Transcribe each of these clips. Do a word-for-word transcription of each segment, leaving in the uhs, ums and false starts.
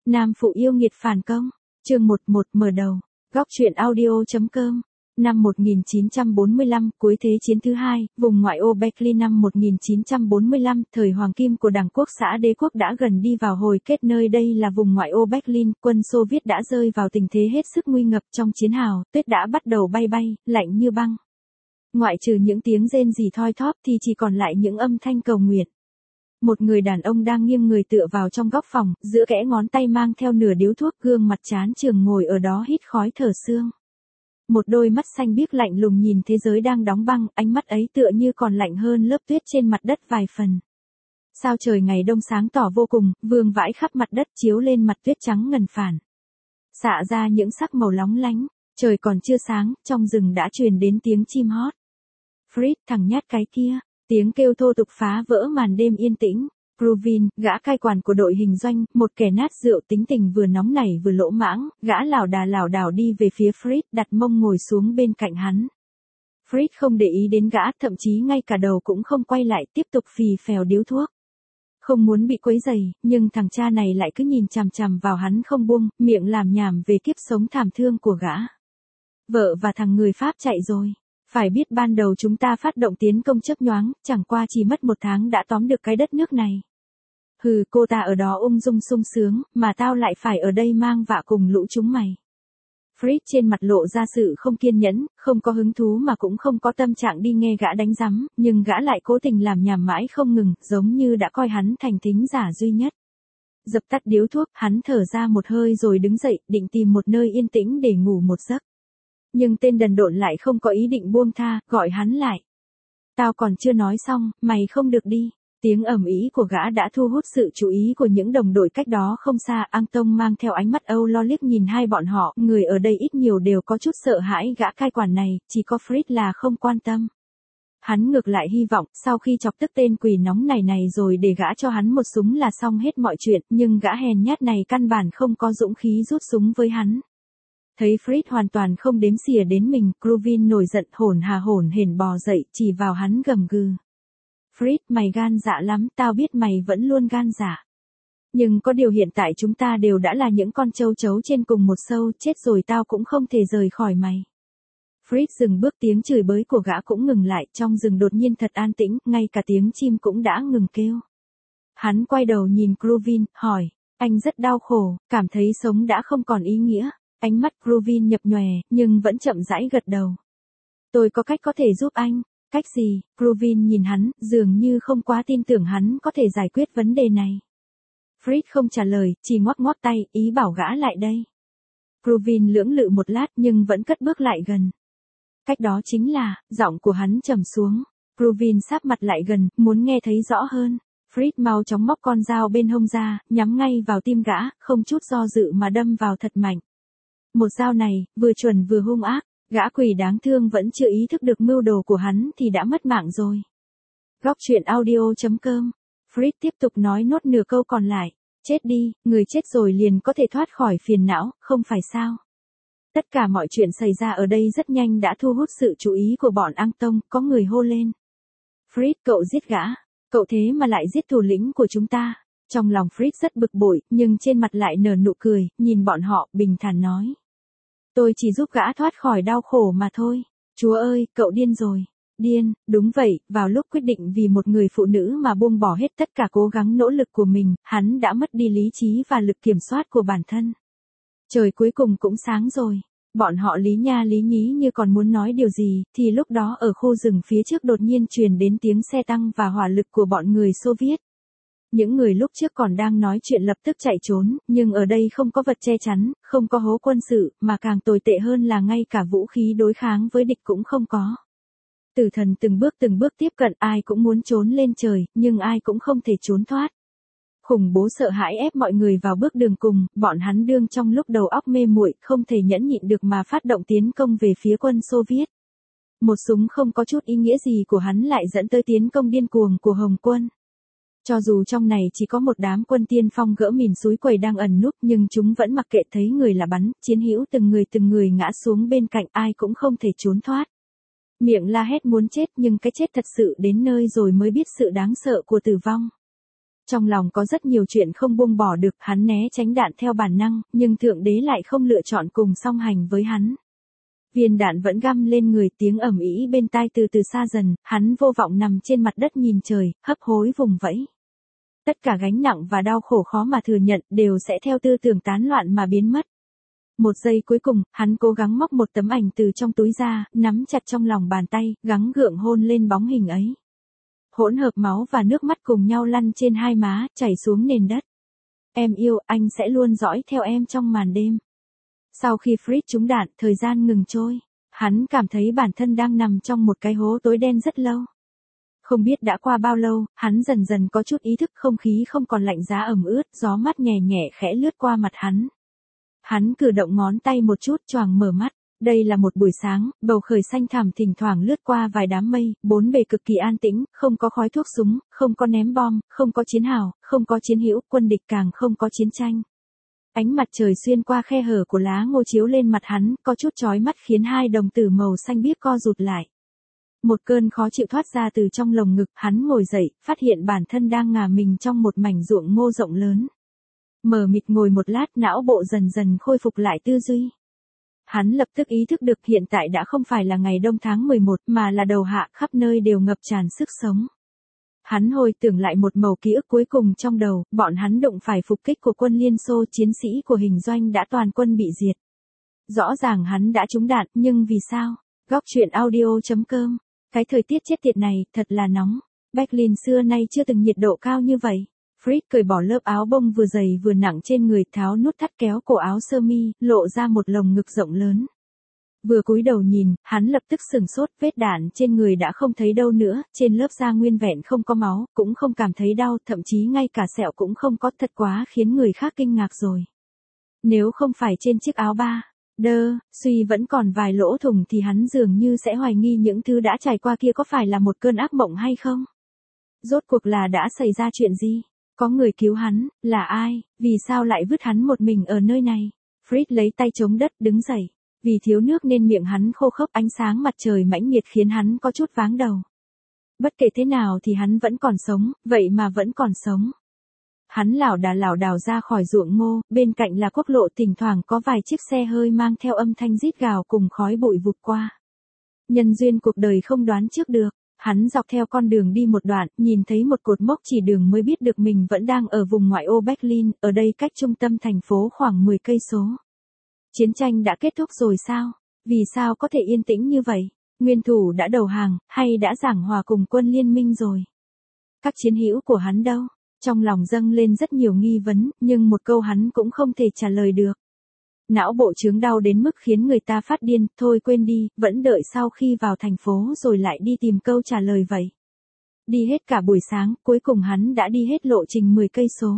Nam phụ yêu nghiệt phản công. Chương một một mở đầu. Góc truyện audio.com. Năm một nghìn chín trăm bốn mươi lăm, cuối Thế chiến thứ hai, vùng ngoại ô Berlin năm một nghìn chín trăm bốn mươi lăm, thời hoàng kim của Đảng Quốc xã Đế quốc đã gần đi vào hồi kết, nơi đây là vùng ngoại ô Berlin, quân Xô Viết đã rơi vào tình thế hết sức nguy ngập trong chiến hào, tuyết đã bắt đầu bay bay, lạnh như băng. Ngoại trừ những tiếng rên rỉ thoi thóp thì chỉ còn lại những âm thanh cầu nguyện. Một người đàn ông đang nghiêng người tựa vào trong góc phòng, giữa kẽ ngón tay mang theo nửa điếu thuốc, gương mặt chán chường ngồi ở đó hít khói thở sương. Một đôi mắt xanh biếc lạnh lùng nhìn thế giới đang đóng băng, ánh mắt ấy tựa như còn lạnh hơn lớp tuyết trên mặt đất vài phần. Sao trời ngày đông sáng tỏ vô cùng, vương vãi khắp mặt đất chiếu lên mặt tuyết trắng ngần phản. Xạ ra những sắc màu lóng lánh, trời còn chưa sáng, trong rừng đã truyền đến tiếng chim hót. Fritz, thằng nhát cái kia. Tiếng kêu thô tục phá vỡ màn đêm yên tĩnh. Cruvin, gã cai quản của đội hình doanh, một kẻ nát rượu tính tình vừa nóng nảy vừa lỗ mãng, gã lảo đà lảo đảo đi về phía Fritz, đặt mông ngồi xuống bên cạnh hắn. Fritz không để ý đến gã, thậm chí ngay cả đầu cũng không quay lại, tiếp tục phì phèo điếu thuốc. Không muốn bị quấy rầy, nhưng thằng cha này lại cứ nhìn chằm chằm vào hắn không buông, miệng làm nhảm về kiếp sống thảm thương của gã. Vợ và thằng người Pháp chạy rồi. Phải biết ban đầu chúng ta phát động tiến công chớp nhoáng, chẳng qua chỉ mất một tháng đã tóm được cái đất nước này. Hừ, cô ta ở đó ung dung sung sướng, mà tao lại phải ở đây mang vạ cùng lũ chúng mày. Fritz trên mặt lộ ra sự không kiên nhẫn, không có hứng thú mà cũng không có tâm trạng đi nghe gã đánh rắm, nhưng gã lại cố tình làm nhảm mãi không ngừng, giống như đã coi hắn thành thính giả duy nhất. Dập tắt điếu thuốc, hắn thở ra một hơi rồi đứng dậy, định tìm một nơi yên tĩnh để ngủ một giấc. Nhưng tên đần độn lại không có ý định buông tha, gọi hắn lại. Tao còn chưa nói xong, mày không được đi. Tiếng ầm ĩ của gã đã thu hút sự chú ý của những đồng đội cách đó không xa. Anton mang theo ánh mắt âu lo liếc nhìn hai bọn họ, người ở đây ít nhiều đều có chút sợ hãi gã cai quản này, chỉ có Fritz là không quan tâm. Hắn ngược lại hy vọng, sau khi chọc tức tên quỷ nóng này này rồi để gã cho hắn một súng là xong hết mọi chuyện, nhưng gã hèn nhát này căn bản không có dũng khí rút súng với hắn. Thấy Fritz hoàn toàn không đếm xỉa đến mình, Cruvin nổi giận hổn hà hổn hển bò dậy, chỉ vào hắn gầm gừ. Fritz, mày gan dạ lắm, tao biết mày vẫn luôn gan dạ. Nhưng có điều hiện tại chúng ta đều đã là những con trâu chấu trên cùng một sâu, chết rồi tao cũng không thể rời khỏi mày. Fritz dừng bước, tiếng chửi bới của gã cũng ngừng lại, trong rừng đột nhiên thật an tĩnh, ngay cả tiếng chim cũng đã ngừng kêu. Hắn quay đầu nhìn Cruvin, hỏi, anh rất đau khổ, cảm thấy sống đã không còn ý nghĩa. Ánh mắt Cruvin nhập nhòe, nhưng vẫn chậm rãi gật đầu. Tôi có cách có thể giúp anh. Cách gì? Cruvin nhìn hắn, dường như không quá tin tưởng hắn có thể giải quyết vấn đề này. Fritz không trả lời, chỉ ngoắc ngoắc tay, ý bảo gã lại đây. Cruvin lưỡng lự một lát nhưng vẫn cất bước lại gần. Cách đó chính là, giọng của hắn trầm xuống. Cruvin sáp mặt lại gần, muốn nghe thấy rõ hơn. Fritz mau chóng móc con dao bên hông ra, nhắm ngay vào tim gã, không chút do dự mà đâm vào thật mạnh. Một dao này, vừa chuẩn vừa hung ác, gã quỷ đáng thương vẫn chưa ý thức được mưu đồ của hắn thì đã mất mạng rồi. Góc truyện audio.com. Fritz tiếp tục nói nốt nửa câu còn lại. Chết đi, người chết rồi liền có thể thoát khỏi phiền não, không phải sao? Tất cả mọi chuyện xảy ra ở đây rất nhanh đã thu hút sự chú ý của bọn Anton, có người hô lên. Fritz, cậu giết gã, cậu thế mà lại giết thủ lĩnh của chúng ta. Trong lòng Fritz rất bực bội, nhưng trên mặt lại nở nụ cười, nhìn bọn họ, bình thản nói. Tôi chỉ giúp gã thoát khỏi đau khổ mà thôi. Chúa ơi, cậu điên rồi. Điên, đúng vậy, vào lúc quyết định vì một người phụ nữ mà buông bỏ hết tất cả cố gắng nỗ lực của mình, hắn đã mất đi lý trí và lực kiểm soát của bản thân. Trời cuối cùng cũng sáng rồi. Bọn họ lý nha lý nhí như còn muốn nói điều gì, thì lúc đó ở khu rừng phía trước đột nhiên truyền đến tiếng xe tăng và hỏa lực của bọn người Xô Viết. Những người lúc trước còn đang nói chuyện lập tức chạy trốn, nhưng ở đây không có vật che chắn, không có hố quân sự, mà càng tồi tệ hơn là ngay cả vũ khí đối kháng với địch cũng không có. Tử thần từng bước từng bước tiếp cận, ai cũng muốn trốn lên trời, nhưng ai cũng không thể trốn thoát. Khủng bố sợ hãi ép mọi người vào bước đường cùng, bọn hắn đương trong lúc đầu óc mê muội, không thể nhẫn nhịn được mà phát động tiến công về phía quân Xô Viết. Một súng không có chút ý nghĩa gì của hắn lại dẫn tới tiến công điên cuồng của Hồng quân. Cho dù trong này chỉ có một đám quân tiên phong gỡ mìn suối quầy đang ẩn núp, nhưng chúng vẫn mặc kệ, thấy người là bắn, chiến hữu từng người từng người ngã xuống bên cạnh, ai cũng không thể trốn thoát. Miệng la hét muốn chết, nhưng cái chết thật sự đến nơi rồi mới biết sự đáng sợ của tử vong. Trong lòng có rất nhiều chuyện không buông bỏ được, hắn né tránh đạn theo bản năng, nhưng Thượng Đế lại không lựa chọn cùng song hành với hắn. Viên đạn vẫn găm lên người, tiếng ầm ĩ bên tai từ từ xa dần, hắn vô vọng nằm trên mặt đất nhìn trời, hấp hối vùng vẫy. Tất cả gánh nặng và đau khổ khó mà thừa nhận đều sẽ theo tư tưởng tán loạn mà biến mất. Một giây cuối cùng, hắn cố gắng móc một tấm ảnh từ trong túi ra, nắm chặt trong lòng bàn tay, gắng gượng hôn lên bóng hình ấy. Hỗn hợp máu và nước mắt cùng nhau lăn trên hai má, chảy xuống nền đất. Em yêu, anh sẽ luôn dõi theo em trong màn đêm. Sau khi Fritz trúng đạn, thời gian ngừng trôi. Hắn cảm thấy bản thân đang nằm trong một cái hố tối đen rất lâu. Không biết đã qua bao lâu, hắn dần dần có chút ý thức, không khí không còn lạnh giá ẩm ướt, gió mát nhẹ nhẹ khẽ lướt qua mặt hắn. Hắn cử động ngón tay một chút, choàng mở mắt. Đây là một buổi sáng, bầu trời xanh thẳm thỉnh thoảng lướt qua vài đám mây, bốn bề cực kỳ an tĩnh, không có khói thuốc súng, không có ném bom, không có chiến hào, không có chiến hữu, quân địch càng không có chiến tranh. Ánh mặt trời xuyên qua khe hở của lá ngô chiếu lên mặt hắn, có chút chói mắt khiến hai đồng tử màu xanh biếc co rụt lại. Một cơn khó chịu thoát ra từ trong lồng ngực, hắn ngồi dậy, phát hiện bản thân đang ngả mình trong một mảnh ruộng ngô rộng lớn. Mờ mịt ngồi một lát, não bộ dần dần khôi phục lại tư duy. Hắn lập tức ý thức được hiện tại đã không phải là ngày đông tháng mười một mà là đầu hạ, khắp nơi đều ngập tràn sức sống. Hắn hồi tưởng lại một mẩu ký ức cuối cùng trong đầu, bọn hắn đụng phải phục kích của quân Liên Xô, chiến sĩ của hình doanh đã toàn quân bị diệt. Rõ ràng hắn đã trúng đạn, nhưng vì sao? Góc truyện audio chấm com. Cái thời tiết chết tiệt này, thật là nóng. Berlin xưa nay chưa từng nhiệt độ cao như vậy. Fritz cởi bỏ lớp áo bông vừa dày vừa nặng trên người, tháo nút thắt kéo cổ áo sơ mi, lộ ra một lồng ngực rộng lớn. Vừa cúi đầu nhìn, hắn lập tức sửng sốt, vết đạn trên người đã không thấy đâu nữa, trên lớp da nguyên vẹn không có máu, cũng không cảm thấy đau, thậm chí ngay cả sẹo cũng không có, thật quá khiến người khác kinh ngạc rồi. Nếu không phải trên chiếc áo ba, đơ, suy vẫn còn vài lỗ thủng thì hắn dường như sẽ hoài nghi những thứ đã trải qua kia có phải là một cơn ác mộng hay không? Rốt cuộc là đã xảy ra chuyện gì? Có người cứu hắn, là ai, vì sao lại vứt hắn một mình ở nơi này? Fritz lấy tay chống đất, đứng dậy. Vì thiếu nước nên miệng hắn khô khốc, ánh sáng mặt trời mãnh liệt khiến hắn có chút váng đầu. Bất kể thế nào thì hắn vẫn còn sống, vậy mà vẫn còn sống. Hắn lảo đà lảo đảo ra khỏi ruộng ngô, bên cạnh là quốc lộ, thỉnh thoảng có vài chiếc xe hơi mang theo âm thanh rít gào cùng khói bụi vụt qua. Nhân duyên cuộc đời không đoán trước được. Hắn dọc theo con đường đi một đoạn, nhìn thấy một cột mốc chỉ đường mới biết được mình vẫn đang ở vùng ngoại ô Berlin, ở đây cách trung tâm thành phố khoảng mười cây số. Chiến tranh đã kết thúc rồi sao? Vì sao có thể yên tĩnh như vậy? Nguyên thủ đã đầu hàng, hay đã giảng hòa cùng quân liên minh rồi? Các chiến hữu của hắn đâu? Trong lòng dâng lên rất nhiều nghi vấn, nhưng một câu hắn cũng không thể trả lời được. Não bộ chứng đau đến mức khiến người ta phát điên, thôi quên đi, vẫn đợi sau khi vào thành phố rồi lại đi tìm câu trả lời vậy. Đi hết cả buổi sáng, cuối cùng hắn đã đi hết lộ trình mười cây số.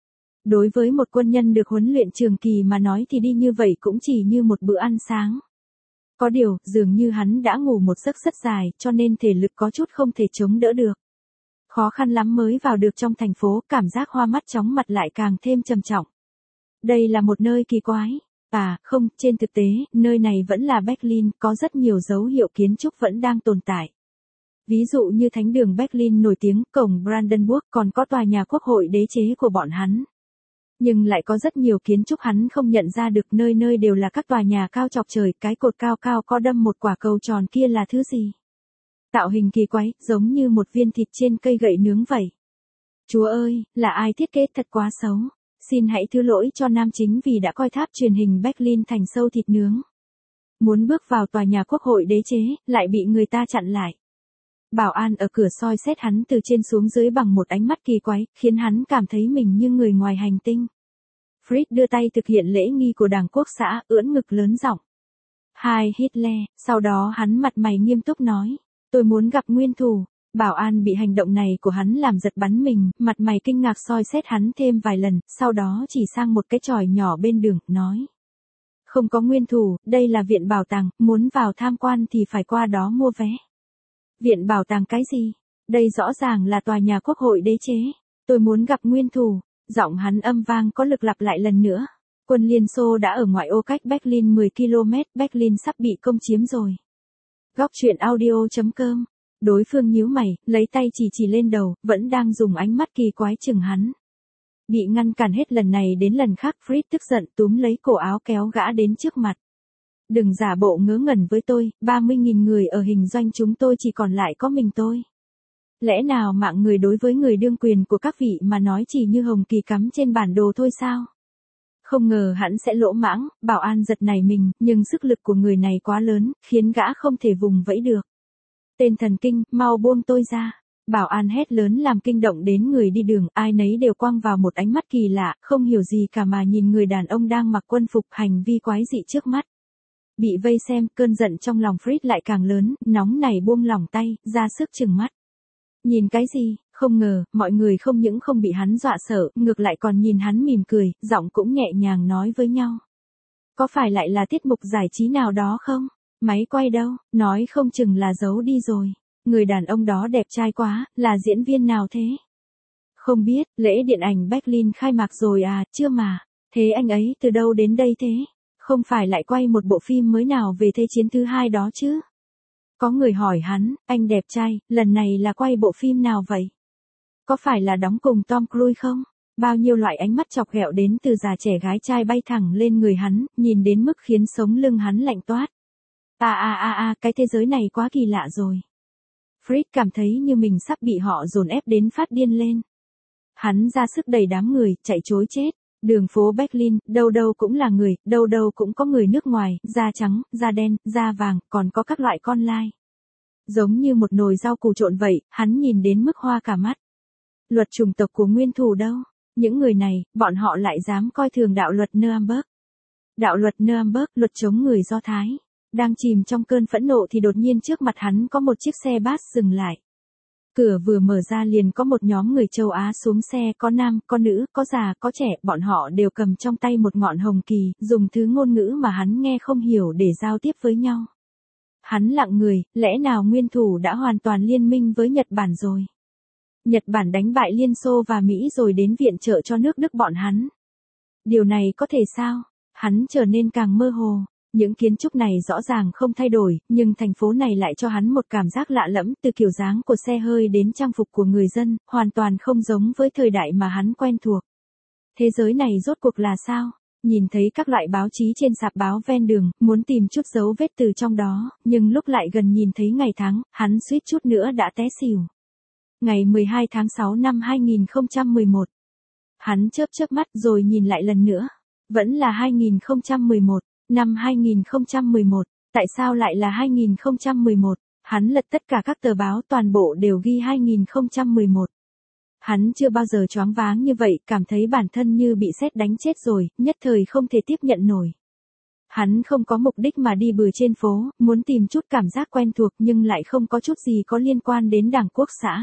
Đối với một quân nhân được huấn luyện trường kỳ mà nói thì đi như vậy cũng chỉ như một bữa ăn sáng. Có điều, dường như hắn đã ngủ một giấc rất dài, cho nên thể lực có chút không thể chống đỡ được. Khó khăn lắm mới vào được trong thành phố, cảm giác hoa mắt chóng mặt lại càng thêm trầm trọng. Đây là một nơi kỳ quái. À, không, trên thực tế, nơi này vẫn là Berlin, có rất nhiều dấu hiệu kiến trúc vẫn đang tồn tại. Ví dụ như thánh đường Berlin nổi tiếng, cổng Brandenburg, còn có tòa nhà quốc hội đế chế của bọn hắn. Nhưng lại có rất nhiều kiến trúc hắn không nhận ra được, nơi nơi đều là các tòa nhà cao chọc trời, cái cột cao cao có đâm một quả cầu tròn kia là thứ gì? Tạo hình kỳ quái, giống như một viên thịt trên cây gậy nướng vậy. Chúa ơi, là ai thiết kế, thật quá xấu. Xin hãy thứ lỗi cho nam chính vì đã coi tháp truyền hình Berlin thành sâu thịt nướng. Muốn bước vào tòa nhà quốc hội đế chế, lại bị người ta chặn lại. Bảo an ở cửa soi xét hắn từ trên xuống dưới bằng một ánh mắt kỳ quái, khiến hắn cảm thấy mình như người ngoài hành tinh. Fritz đưa tay thực hiện lễ nghi của Đảng Quốc xã, ưỡn ngực lớn giọng. Hai Hitler, sau đó hắn mặt mày nghiêm túc nói, tôi muốn gặp nguyên thủ. Bảo an bị hành động này của hắn làm giật bắn mình, mặt mày kinh ngạc soi xét hắn thêm vài lần, sau đó chỉ sang một cái chòi nhỏ bên đường, nói. Không có nguyên thủ, đây là viện bảo tàng, muốn vào tham quan thì phải qua đó mua vé. Viện bảo tàng cái gì? Đây rõ ràng là tòa nhà quốc hội đế chế. Tôi muốn gặp nguyên thủ. Giọng hắn âm vang có lực lặp lại lần nữa. Quân Liên Xô đã ở ngoại ô cách Berlin mười ki lô mét, Berlin sắp bị công chiếm rồi. Góc truyện audio chấm com Đối phương nhíu mày, lấy tay chỉ chỉ lên đầu, vẫn đang dùng ánh mắt kỳ quái chừng hắn. Bị ngăn cản hết lần này đến lần khác, Fritz tức giận túm lấy cổ áo kéo gã đến trước mặt. Đừng giả bộ ngớ ngẩn với tôi, ba mươi nghìn người ở hình doanh chúng tôi chỉ còn lại có mình tôi. Lẽ nào mạng người đối với người đương quyền của các vị mà nói chỉ như hồng kỳ cắm trên bản đồ thôi sao? Không ngờ hắn sẽ lỗ mãng, Bảo An giật nảy mình, nhưng sức lực của người này quá lớn, khiến gã không thể vùng vẫy được. Tên thần kinh, mau buông tôi ra. Bảo An hét lớn làm kinh động đến người đi đường, ai nấy đều quăng vào một ánh mắt kỳ lạ, không hiểu gì cả mà nhìn người đàn ông đang mặc quân phục hành vi quái dị trước mắt. Bị vây xem, cơn giận trong lòng Fritz lại càng lớn, nóng nảy buông lỏng tay, ra sức trừng mắt. Nhìn cái gì, không ngờ, mọi người không những không bị hắn dọa sợ, ngược lại còn nhìn hắn mỉm cười, giọng cũng nhẹ nhàng nói với nhau. Có phải lại là tiết mục giải trí nào đó không? Máy quay đâu, nói không chừng là giấu đi rồi. Người đàn ông đó đẹp trai quá, là diễn viên nào thế? Không biết, lễ điện ảnh Berlin khai mạc rồi à, chưa mà. Thế anh ấy từ đâu đến đây thế? Không phải lại quay một bộ phim mới nào về Thế chiến thứ hai đó chứ? Có người hỏi hắn, anh đẹp trai, lần này là quay bộ phim nào vậy? Có phải là đóng cùng Tom Cruise không? Bao nhiêu loại ánh mắt chọc ghẹo đến từ già trẻ gái trai bay thẳng lên người hắn, nhìn đến mức khiến sống lưng hắn lạnh toát. À à à à, cái thế giới này quá kỳ lạ rồi. Fritz cảm thấy như mình sắp bị họ dồn ép đến phát điên lên. Hắn ra sức đẩy đám người, chạy trối chết. Đường phố Berlin, đâu đâu cũng là người, đâu đâu cũng có người nước ngoài, da trắng, da đen, da vàng, còn có các loại con lai. Giống như một nồi rau củ trộn vậy, hắn nhìn đến mức hoa cả mắt. Luật chủng tộc của nguyên thủ đâu? Những người này, bọn họ lại dám coi thường đạo luật Nuremberg. Đạo luật Nuremberg, luật chống người Do Thái. Đang chìm trong cơn phẫn nộ thì đột nhiên trước mặt hắn có một chiếc xe bus dừng lại. Cửa vừa mở ra liền có một nhóm người châu Á xuống xe, có nam, có nữ, có già, có trẻ, bọn họ đều cầm trong tay một ngọn hồng kỳ, dùng thứ ngôn ngữ mà hắn nghe không hiểu để giao tiếp với nhau. Hắn lặng người, lẽ nào nguyên thủ đã hoàn toàn liên minh với Nhật Bản rồi? Nhật Bản đánh bại Liên Xô và Mỹ rồi đến viện trợ cho nước Đức bọn hắn. Điều này có thể sao? Hắn trở nên càng mơ hồ. Những kiến trúc này rõ ràng không thay đổi, nhưng thành phố này lại cho hắn một cảm giác lạ lẫm, từ kiểu dáng của xe hơi đến trang phục của người dân, hoàn toàn không giống với thời đại mà hắn quen thuộc. Thế giới này rốt cuộc là sao? Nhìn thấy các loại báo chí trên sạp báo ven đường, muốn tìm chút dấu vết từ trong đó, nhưng lúc lại gần nhìn thấy ngày tháng, hắn suýt chút nữa đã té xỉu. Ngày mười hai tháng sáu năm hai nghìn không trăm mười một. Hắn chớp chớp mắt rồi nhìn lại lần nữa. Vẫn là hai nghìn không trăm mười một. Năm hai nghìn không trăm mười một, tại sao lại là hai nghìn không trăm mười một? Hắn lật tất cả các tờ báo toàn bộ đều ghi hai nghìn không trăm mười một. Hắn chưa bao giờ choáng váng như vậy, cảm thấy bản thân như bị sét đánh chết rồi, nhất thời không thể tiếp nhận nổi. Hắn không có mục đích mà đi bừa trên phố, muốn tìm chút cảm giác quen thuộc nhưng lại không có chút gì có liên quan đến Đảng Quốc xã.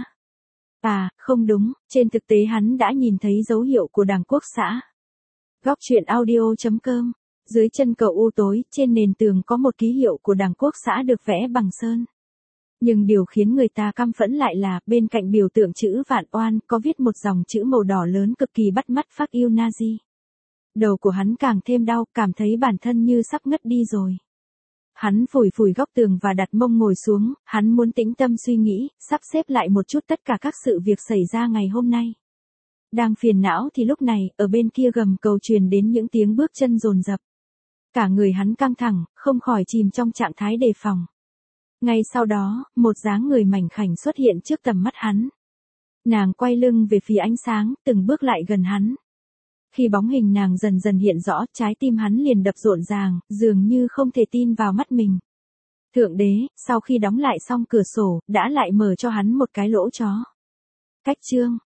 À, không đúng, trên thực tế hắn đã nhìn thấy dấu hiệu của Đảng Quốc xã. Góc truyện audio chấm com. Dưới chân cầu u tối, trên nền tường có một ký hiệu của Đảng Quốc xã được vẽ bằng sơn. Nhưng điều khiến người ta căm phẫn lại là, bên cạnh biểu tượng chữ vạn oan, có viết một dòng chữ màu đỏ lớn cực kỳ bắt mắt: Fuck you Nazi. Đầu của hắn càng thêm đau, cảm thấy bản thân như sắp ngất đi rồi. Hắn phủi phủi góc tường và đặt mông ngồi xuống, hắn muốn tĩnh tâm suy nghĩ, sắp xếp lại một chút tất cả các sự việc xảy ra ngày hôm nay. Đang phiền não thì lúc này, ở bên kia gầm cầu truyền đến những tiếng bước chân dồn dập. Cả người hắn căng thẳng, không khỏi chìm trong trạng thái đề phòng. Ngay sau đó, một dáng người mảnh khảnh xuất hiện trước tầm mắt hắn. Nàng quay lưng về phía ánh sáng, từng bước lại gần hắn. Khi bóng hình nàng dần dần hiện rõ, trái tim hắn liền đập rộn ràng, dường như không thể tin vào mắt mình. Thượng đế, sau khi đóng lại xong cửa sổ, đã lại mở cho hắn một cái lỗ chó. Cách chương